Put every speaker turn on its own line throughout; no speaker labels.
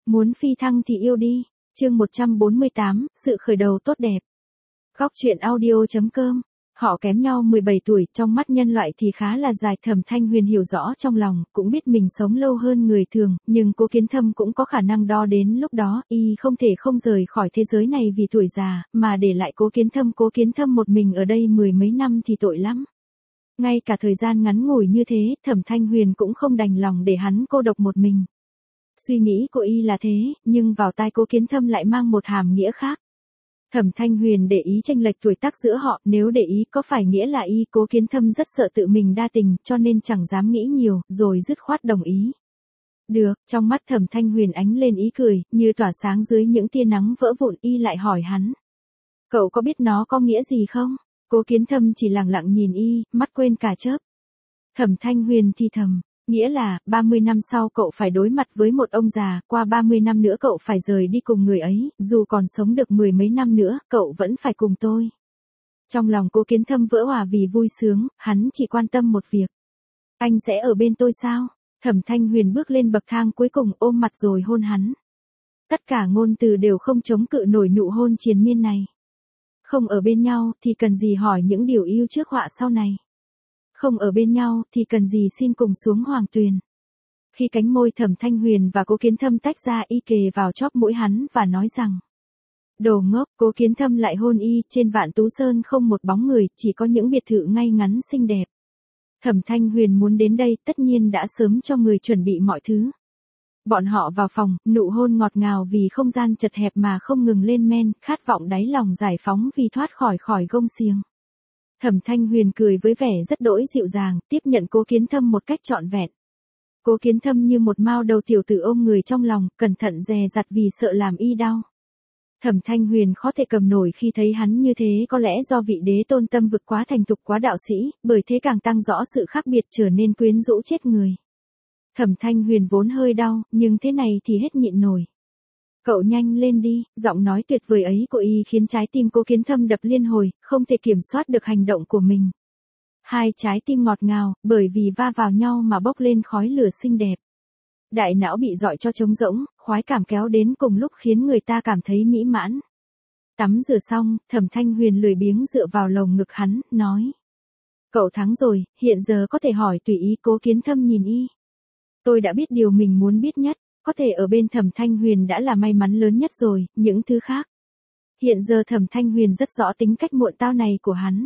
Muốn phi thăng thì yêu đi. Chương 148, sự khởi đầu tốt đẹp. Góc truyện audio.com. Họ kém nhau 17 tuổi, trong mắt nhân loại thì khá là dài. Thẩm Thanh Huyền hiểu rõ trong lòng, cũng biết mình sống lâu hơn người thường, nhưng Cố Kiến Thâm cũng có khả năng đo đến lúc đó, y không thể không rời khỏi thế giới này vì tuổi già, mà để lại Cố Kiến Thâm một mình ở đây mười mấy năm thì tội lắm. Ngay cả thời gian ngắn ngủi như thế, Thẩm Thanh Huyền cũng không đành lòng để hắn cô độc một mình. Suy nghĩ của y là thế, nhưng vào tai Cố Kiến Thâm lại mang một hàm nghĩa khác. Thẩm Thanh Huyền để ý chênh lệch tuổi tác giữa họ, nếu để ý có phải nghĩa là y Cố Kiến Thâm rất sợ tự mình đa tình, cho nên chẳng dám nghĩ nhiều, rồi dứt khoát đồng ý. Được, trong mắt Thẩm Thanh Huyền ánh lên ý cười, như tỏa sáng dưới những tia nắng vỡ vụn. Y lại hỏi hắn. Cậu có biết nó có nghĩa gì không? Cố Kiến Thâm chỉ lặng lặng nhìn y, mắt quên cả chớp. Thẩm Thanh Huyền thì thầm. Nghĩa là, 30 năm sau cậu phải đối mặt với một ông già, qua 30 năm nữa cậu phải rời đi cùng người ấy, dù còn sống được mười mấy năm nữa, cậu vẫn phải cùng tôi. Trong lòng Cố Kiến Thâm vỡ hòa vì vui sướng, hắn chỉ quan tâm một việc. Anh sẽ ở bên tôi sao? Thẩm Thanh Huyền bước lên bậc thang cuối cùng, ôm mặt rồi hôn hắn. Tất cả ngôn từ đều không chống cự nổi nụ hôn triền miên này. Không ở bên nhau thì cần gì hỏi những điều yêu trước họa sau này. Không ở bên nhau thì cần gì xin cùng xuống hoàng tuyền. Khi cánh môi Thẩm Thanh Huyền và Cố Kiến Thâm tách ra, y kề vào chóp mũi hắn và nói rằng. Đồ ngốc. Cố Kiến Thâm lại hôn y. Trên Vạn Tú Sơn không một bóng người, chỉ có những biệt thự ngay ngắn xinh đẹp. Thẩm Thanh Huyền muốn đến đây, tất nhiên đã sớm cho người chuẩn bị mọi thứ. Bọn họ vào phòng, nụ hôn ngọt ngào vì không gian chật hẹp mà không ngừng lên men, khát vọng đáy lòng giải phóng vì thoát khỏi gông xiềng. Thẩm Thanh Huyền cười với vẻ rất đỗi dịu dàng, tiếp nhận Cố Kiến Thâm một cách trọn vẹn. Cố Kiến Thâm như một mao đầu tiểu tử ôm người trong lòng, cẩn thận dè dặt vì sợ làm y đau. Thẩm Thanh Huyền khó thể cầm nổi khi thấy hắn như thế, có lẽ do vị đế tôn tâm vực quá thành thục quá đạo sĩ, bởi thế càng tăng rõ sự khác biệt, trở nên quyến rũ chết người. Thẩm Thanh Huyền vốn hơi đau, nhưng thế này thì hết nhịn nổi. Cậu nhanh lên đi, giọng nói tuyệt vời ấy của y khiến trái tim Cố Kiến Thâm đập liên hồi, không thể kiểm soát được hành động của mình. Hai trái tim ngọt ngào, bởi vì va vào nhau mà bốc lên khói lửa xinh đẹp. Đại não bị dọi cho trống rỗng, khoái cảm kéo đến cùng lúc khiến người ta cảm thấy mỹ mãn. Tắm rửa xong, Thẩm Thanh Huyền lười biếng dựa vào lồng ngực hắn, nói. Cậu thắng rồi, hiện giờ có thể hỏi tùy ý. Cố Kiến Thâm nhìn y. Tôi đã biết điều mình muốn biết nhất. Có thể ở bên Thẩm Thanh Huyền đã là may mắn lớn nhất rồi, những thứ khác. Hiện giờ Thẩm Thanh Huyền rất rõ tính cách muộn tao này của hắn.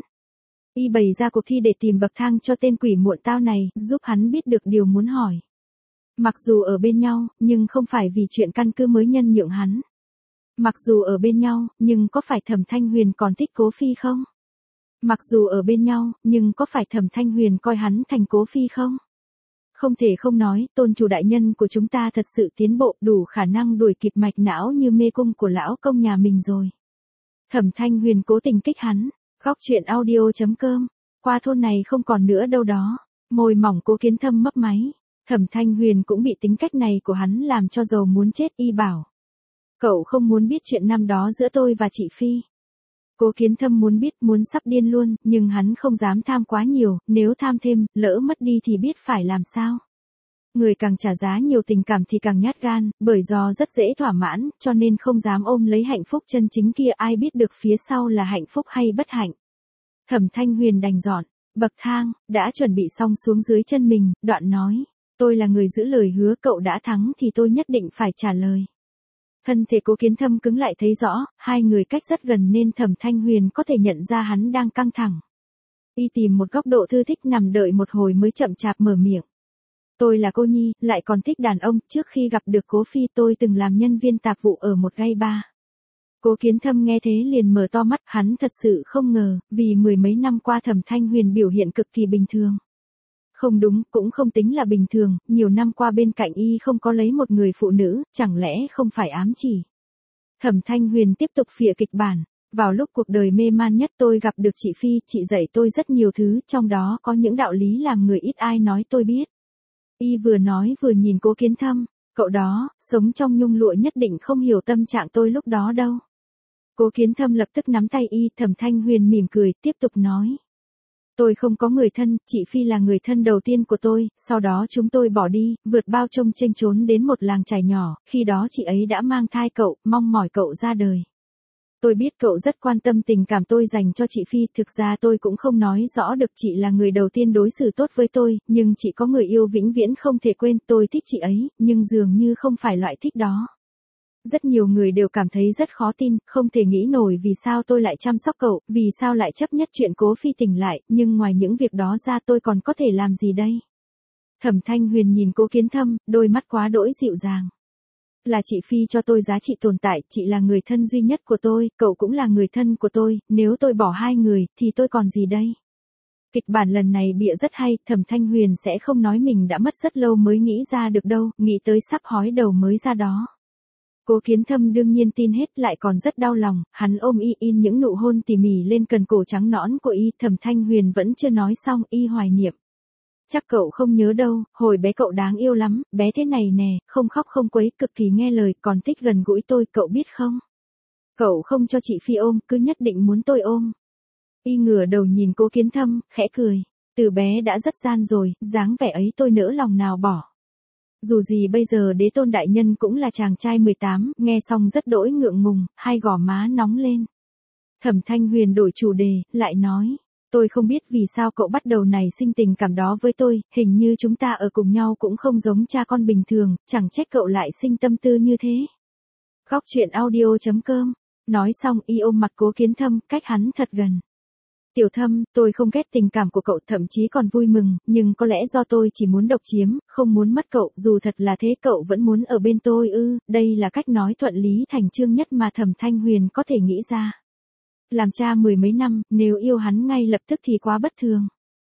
Y bày ra cuộc thi để tìm bậc thang cho tên quỷ muộn tao này, giúp hắn biết được điều muốn hỏi. Mặc dù ở bên nhau, nhưng không phải vì chuyện căn cứ mới nhân nhượng hắn. Mặc dù ở bên nhau, nhưng có phải Thẩm Thanh Huyền còn thích Cố Phi không? Mặc dù ở bên nhau, nhưng có phải Thẩm Thanh Huyền coi hắn thành Cố Phi không? Không thể không nói, tôn chủ đại nhân của chúng ta thật sự tiến bộ, đủ khả năng đuổi kịp mạch não như mê cung của lão công nhà mình rồi. Thẩm Thanh Huyền cố tình kích hắn. Góc truyện audio.com. Qua thôn này không còn nữa đâu đó. Môi mỏng Cố Kiến Thâm mấp máy. Thẩm Thanh Huyền cũng bị tính cách này của hắn làm cho giàu muốn chết. Y bảo. Cậu không muốn biết chuyện năm đó giữa tôi và chị Phi. Cố Kiến Thâm muốn biết, muốn sắp điên luôn, nhưng hắn không dám tham quá nhiều, nếu tham thêm, lỡ mất đi thì biết phải làm sao. Người càng trả giá nhiều tình cảm thì càng nhát gan, bởi do rất dễ thỏa mãn, cho nên không dám ôm lấy hạnh phúc chân chính kia, ai biết được phía sau là hạnh phúc hay bất hạnh. Thẩm Thanh Huyền đành dọn bậc thang, đã chuẩn bị xong xuống dưới chân mình, đoạn nói, tôi là người giữ lời hứa, cậu đã thắng thì tôi nhất định phải trả lời. Thân thể Cố Kiến Thâm cứng lại thấy rõ, hai người cách rất gần nên Thẩm Thanh Huyền có thể nhận ra hắn đang căng thẳng. Y tìm một góc độ thư thích nằm đợi một hồi mới chậm chạp mở miệng. Tôi là cô nhi, lại còn thích đàn ông, trước khi gặp được Cố Phi tôi từng làm nhân viên tạp vụ ở một gay bar. Cố Kiến Thâm nghe thế liền mở to mắt, hắn thật sự không ngờ, vì mười mấy năm qua Thẩm Thanh Huyền biểu hiện cực kỳ bình thường. Không đúng, cũng không tính là bình thường, nhiều năm qua bên cạnh y không có lấy một người phụ nữ, chẳng lẽ không phải ám chỉ. Thẩm Thanh Huyền tiếp tục phịa kịch bản. Vào lúc cuộc đời mê man nhất tôi gặp được chị Phi, chị dạy tôi rất nhiều thứ, trong đó có những đạo lý làm người ít ai nói tôi biết. Y vừa nói vừa nhìn Cố Kiến Thâm, cậu đó, sống trong nhung lụa nhất định không hiểu tâm trạng tôi lúc đó đâu. Cố Kiến Thâm lập tức nắm tay y. Thẩm Thanh Huyền mỉm cười, tiếp tục nói. Tôi không có người thân, chị Phi là người thân đầu tiên của tôi, sau đó chúng tôi bỏ đi, vượt bao trông chênh trốn đến một làng chài nhỏ, khi đó chị ấy đã mang thai cậu, mong mỏi cậu ra đời. Tôi biết cậu rất quan tâm tình cảm tôi dành cho chị Phi, thực ra tôi cũng không nói rõ được chị là người đầu tiên đối xử tốt với tôi, nhưng chị có người yêu vĩnh viễn không thể quên, tôi thích chị ấy, nhưng dường như không phải loại thích đó. Rất nhiều người đều cảm thấy rất khó tin, không thể nghĩ nổi vì sao tôi lại chăm sóc cậu, vì sao lại chấp nhất chuyện Cố Phi tỉnh lại, nhưng ngoài những việc đó ra tôi còn có thể làm gì đây? Thẩm Thanh Huyền nhìn Cố Kiến Thâm, đôi mắt quá đỗi dịu dàng. Là chị Phi cho tôi giá trị tồn tại, chị là người thân duy nhất của tôi, cậu cũng là người thân của tôi, nếu tôi bỏ hai người, thì tôi còn gì đây? Kịch bản lần này bịa rất hay, Thẩm Thanh Huyền sẽ không nói mình đã mất rất lâu mới nghĩ ra được đâu, nghĩ tới sắp hói đầu mới ra đó. Cố Kiến Thâm đương nhiên tin hết, lại còn rất đau lòng, hắn ôm y in những nụ hôn tỉ mỉ lên cần cổ trắng nõn của y, Thẩm Thanh Huyền vẫn chưa nói xong, y hoài niệm. Chắc cậu không nhớ đâu, hồi bé cậu đáng yêu lắm, bé thế này nè, không khóc không quấy, cực kỳ nghe lời, còn thích gần gũi tôi, cậu biết không? Cậu không cho chị Phi ôm, cứ nhất định muốn tôi ôm. Y ngửa đầu nhìn Cố Kiến Thâm, khẽ cười. Từ bé đã rất gian rồi, dáng vẻ ấy tôi nỡ lòng nào bỏ. Dù gì bây giờ đế tôn đại nhân cũng là chàng trai 18, nghe xong rất đỗi ngượng ngùng, hai gò má nóng lên. Thẩm Thanh Huyền đổi chủ đề, lại nói. Tôi không biết vì sao cậu bắt đầu nảy sinh tình cảm đó với tôi, hình như chúng ta ở cùng nhau cũng không giống cha con bình thường, chẳng trách cậu lại sinh tâm tư như thế. Góc truyện audio.com. Nói xong y ôm mặt Cố Kiến Thâm, cách hắn thật gần. Tiểu Thâm, tôi không ghét tình cảm của cậu, thậm chí còn vui mừng, nhưng có lẽ do tôi chỉ muốn độc chiếm, không muốn mất cậu, dù thật là thế cậu vẫn muốn ở bên tôi ư, đây là cách nói thuận lý thành chương nhất mà Thẩm Thanh Huyền có thể nghĩ ra. Làm cha mười mấy năm, nếu yêu hắn ngay lập tức thì quá bất thường.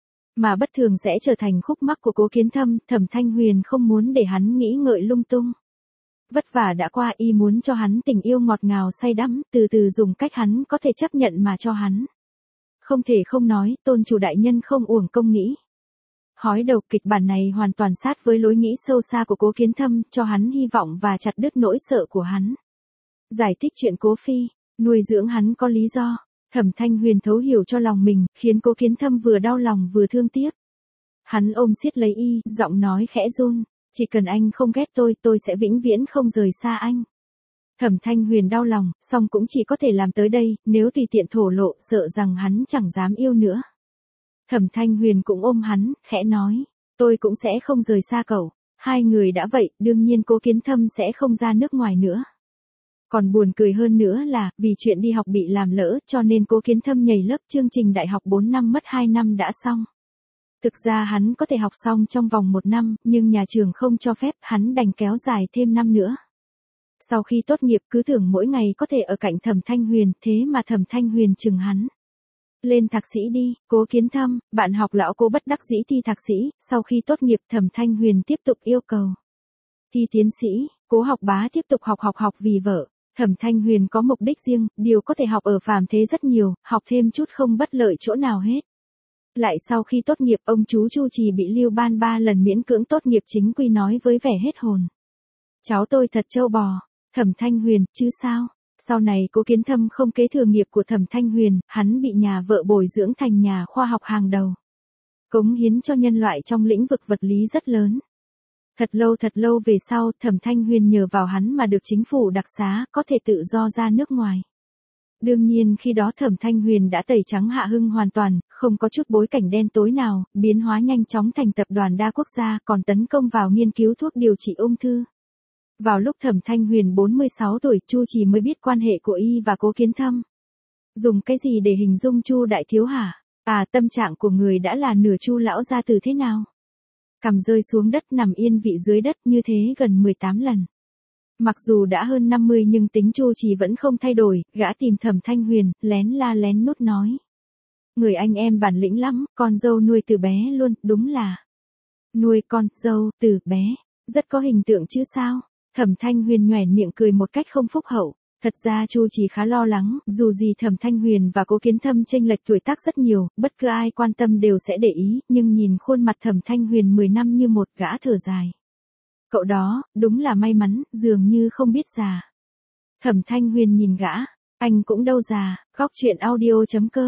Mà bất thường sẽ trở thành khúc mắc của Cố Kiến Thâm, Thẩm Thanh Huyền không muốn để hắn nghĩ ngợi lung tung. Vất vả đã qua, y muốn cho hắn tình yêu ngọt ngào say đắm, từ từ dùng cách hắn có thể chấp nhận mà cho hắn. Không thể không nói, tôn chủ đại nhân không uổng công nghĩ. Hói đầu, kịch bản này hoàn toàn sát với lối nghĩ sâu xa của Cố Kiến Thâm, cho hắn hy vọng và chặt đứt nỗi sợ của hắn. Giải thích chuyện Cố Phi, nuôi dưỡng hắn có lý do. Thẩm Thanh Huyền thấu hiểu cho lòng mình, khiến Cố Kiến Thâm vừa đau lòng vừa thương tiếc. Hắn ôm siết lấy y, giọng nói khẽ run, chỉ cần anh không ghét tôi sẽ vĩnh viễn không rời xa anh. Thẩm Thanh Huyền đau lòng, song cũng chỉ có thể làm tới đây, nếu tùy tiện thổ lộ, sợ rằng hắn chẳng dám yêu nữa. Thẩm Thanh Huyền cũng ôm hắn, khẽ nói, tôi cũng sẽ không rời xa cậu. Hai người đã vậy, đương nhiên Cố Kiến Thâm sẽ không ra nước ngoài nữa. Còn buồn cười hơn nữa là, vì chuyện đi học bị làm lỡ, cho nên Cố Kiến Thâm nhảy lớp chương trình đại học 4 năm mất 2 năm đã xong. Thực ra hắn có thể học xong trong vòng 1 năm, nhưng nhà trường không cho phép, hắn đành kéo dài thêm năm nữa. Sau khi tốt nghiệp cứ tưởng mỗi ngày có thể ở cạnh Thẩm Thanh Huyền, thế mà Thẩm Thanh Huyền chừng hắn. Lên thạc sĩ đi, Cố Kiến Thâm, bạn học lão Cố bất đắc dĩ thi thạc sĩ, sau khi tốt nghiệp Thẩm Thanh Huyền tiếp tục yêu cầu. Thi tiến sĩ, Cố học bá tiếp tục học vì vợ. Thẩm Thanh Huyền có mục đích riêng, điều có thể học ở phàm thế rất nhiều, học thêm chút không bất lợi chỗ nào hết. Lại sau khi tốt nghiệp ông chú Chu Trì bị Lưu Ban 3 lần miễn cưỡng tốt nghiệp chính quy nói với vẻ hết hồn. Cháu tôi thật trâu bò. Thẩm Thanh Huyền, chứ sao? Sau này Cố Kiến Thâm không kế thừa nghiệp của Thẩm Thanh Huyền, hắn bị nhà vợ bồi dưỡng thành nhà khoa học hàng đầu. Cống hiến cho nhân loại trong lĩnh vực vật lý rất lớn. Thật lâu về sau, Thẩm Thanh Huyền nhờ vào hắn mà được chính phủ đặc xá, có thể tự do ra nước ngoài. Đương nhiên khi đó Thẩm Thanh Huyền đã tẩy trắng Hạ Hưng hoàn toàn, không có chút bối cảnh đen tối nào, biến hóa nhanh chóng thành tập đoàn đa quốc gia, còn tấn công vào nghiên cứu thuốc điều trị ung thư. Vào lúc Thẩm Thanh Huyền 46 tuổi, Chu Trì mới biết quan hệ của y và Cố Kiến Thâm. Dùng cái gì để hình dung Chu đại thiếu hả? À, tâm trạng của người đã là nửa Chu lão gia tử thế nào? Cằm rơi xuống đất nằm yên vị dưới đất như thế gần 18 lần. Mặc dù đã hơn 50 nhưng tính Chu Trì vẫn không thay đổi, gã tìm Thẩm Thanh Huyền, lén la lén nút nói. Người anh em bản lĩnh lắm, con dâu nuôi từ bé luôn, đúng là. Nuôi con dâu từ bé, rất có hình tượng chứ sao? Thẩm Thanh Huyền nhoẻn miệng cười một cách không phúc hậu. Thật ra Chu Trì khá lo lắng, dù gì Thẩm Thanh Huyền và Cố Kiến Thâm chênh lệch tuổi tác rất nhiều, bất cứ ai quan tâm đều sẽ để ý, nhưng nhìn khuôn mặt Thẩm Thanh Huyền 10 năm như một, gã thở dài. Cậu đó, đúng là may mắn, dường như không biết già. Thẩm Thanh Huyền nhìn gã, anh cũng đâu già, góc truyện audio.com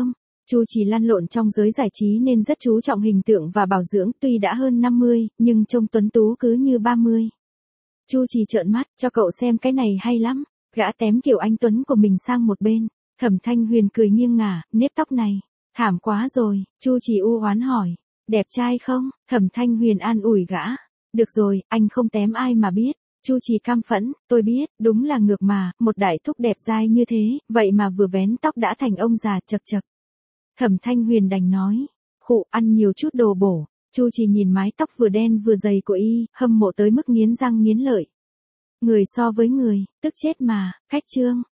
Chu Chỉ lăn lộn trong giới giải trí nên rất chú trọng hình tượng và bảo dưỡng, tuy đã hơn 50, nhưng trông tuấn tú cứ như 30. Chu Chỉ trợn mắt, cho cậu xem cái này hay lắm. Gã tém kiểu anh tuấn của mình sang một bên. Thẩm Thanh Huyền cười nghiêng ngả, nếp tóc này, thảm quá rồi. Chu Chỉ u oán hỏi, đẹp trai không? Thẩm Thanh Huyền an ủi gã. Được rồi, anh không tém ai mà biết. Chu Chỉ cam phẫn, tôi biết, đúng là ngược mà, một đại thúc đẹp dai như thế, vậy mà vừa vén tóc đã thành ông già chật chật. Thẩm Thanh Huyền đành nói, khụ, ăn nhiều chút đồ bổ. Chu Chỉ nhìn mái tóc vừa đen vừa dày của y, hâm mộ tới mức nghiến răng nghiến lợi. Người so với người, tức chết mà, khách trương.